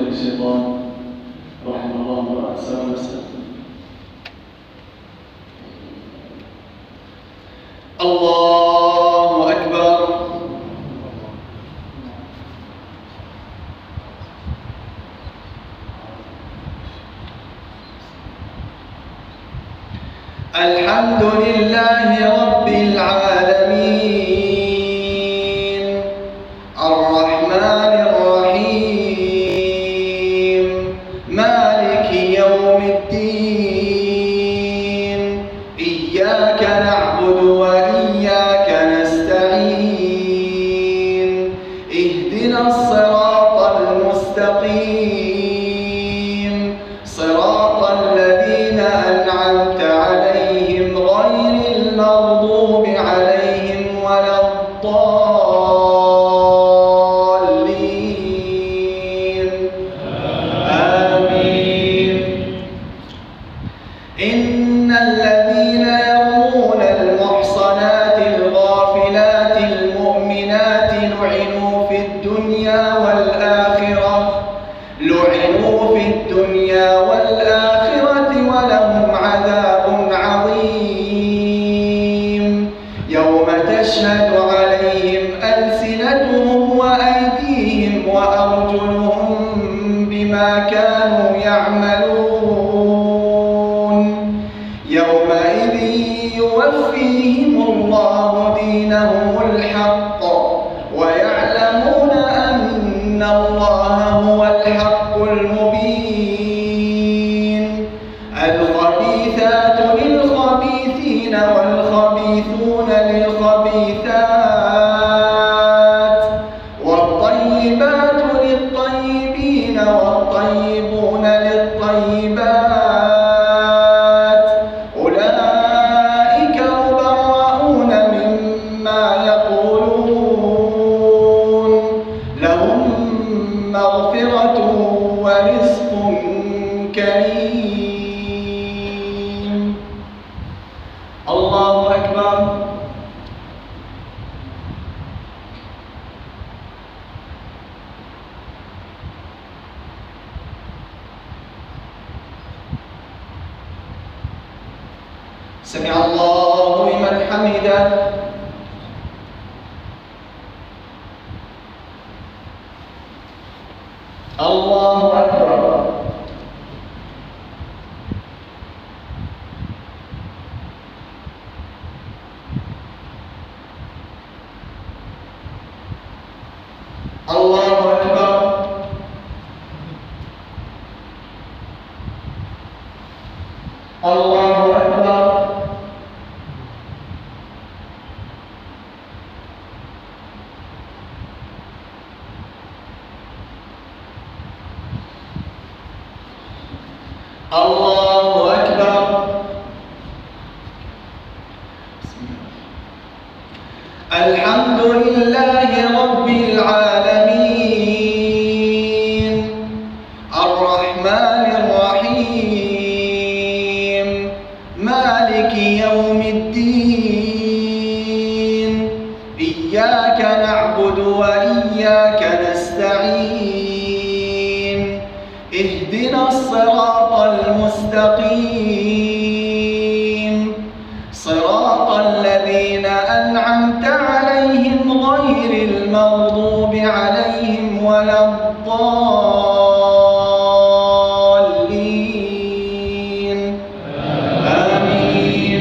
الشيطان رحمه الله وأحسن نفسه. الله أكبر. الحمد لله رب العالمين الرحمن الرحيم مالك يوم الدين إياك نعبد وإياك نستعين اهدنا الصراط المستقيم صراط الذين أنعمت عليهم غير المغضوب عليهم ولا الضالين آمين. إن الذين يرمون المحصنات الغافلات المؤمنات لعنوا في الدنيا والآخرة ولهم عذاب عظيم يوم تشهد عليهم ألسنتهم وأيديهم وأرجلهم بما كانوا يعملون يومئذ يوفيهم الله دينهم الحق ويعلمون أن الله هو الحق المبين. الخبيثات للخبيثين والخبيثون للخبيثات والطيبات للطيبين والطيبون للطيبات أولئك مبرؤون مما يقولون لهم مغفرة ورزق كريم. الله أكبر. سمع الله لمن حمده. الله أكبر. الله أكبر. الله أكبر. الله أكبر. الحمد لله رب العالمين الرحمن الرحيم مالك يوم الدين إياك نعبد وإياك نستعين اهدنا الصراط المستقيم صراط الذين أنعمت عليهم غير المغضوب عليهم ولا الضالين آمين.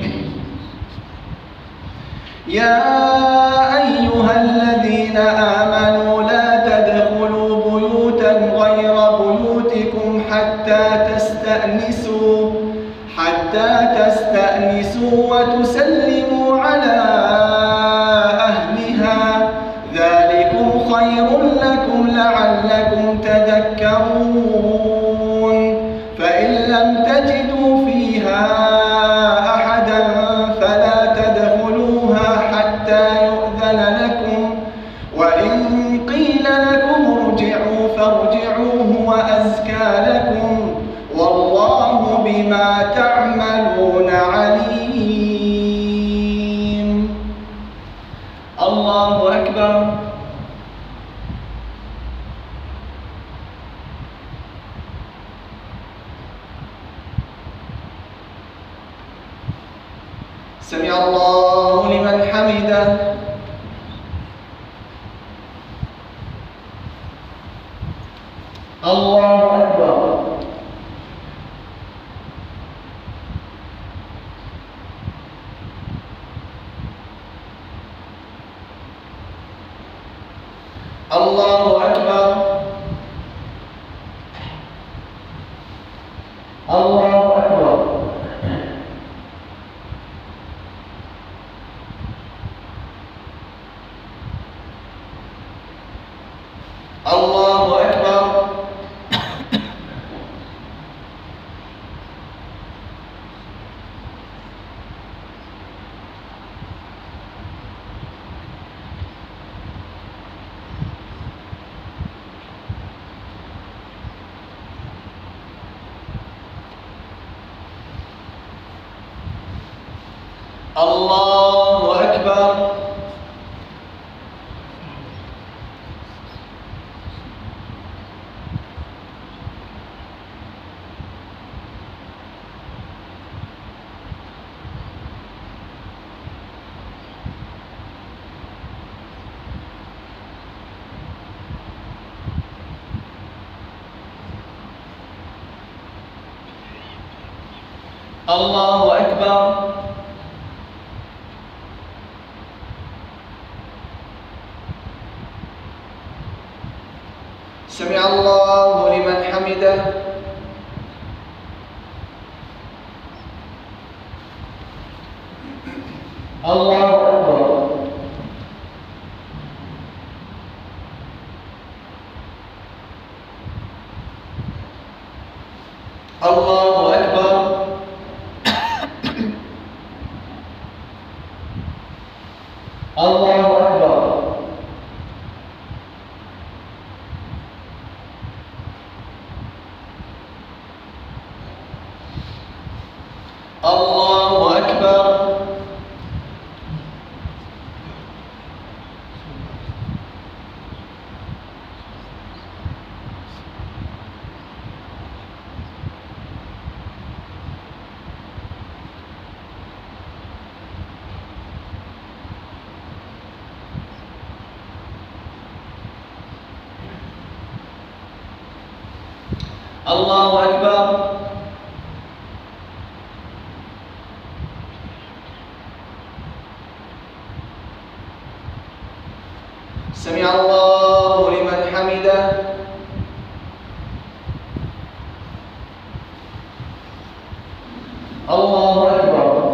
يا أيها الذين آمنوا لا تدخلوا بيوتا غير بيوتكم حتى تستأنسوا وتسلموا على أهلها ذلكم خير لكم لعلكم تذكرون. فإن لم تجدوا فيها أحدا فلا تدخلوها حتى يؤذن لكم وإن قيل لكم ارجعوا فارجعوا هو أزكى لكم والله بما تعملون عليم. الله أكبر. الله لمن حمده. الله أكبر. الله أكبر. الله أكبر. الله أكبر. الله أكبر. الله أكبر. سمع الله لمن حمده. الله أكبر. الله أكبر. الله أكبر. الله أكبر. الله أكبر. سمع الله لمن حمده. الله أكبر.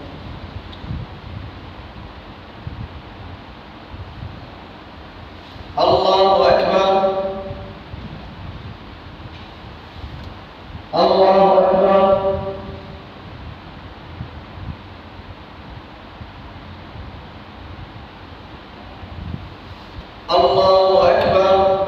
الله أكبر. الله أكبر. الله أكبر.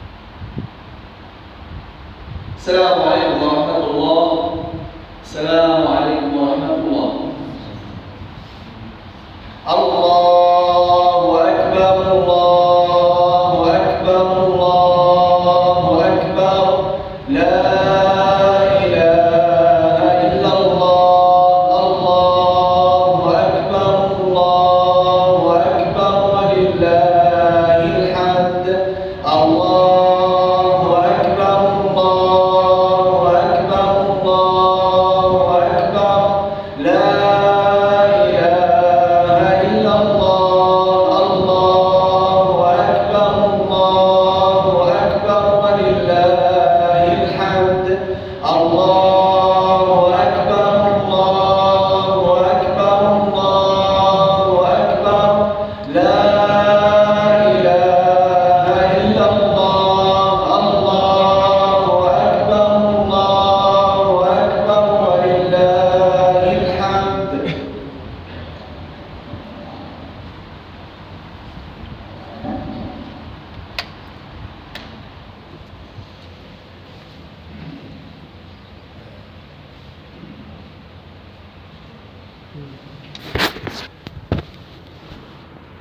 السلام عليكم ورحمة الله. سلام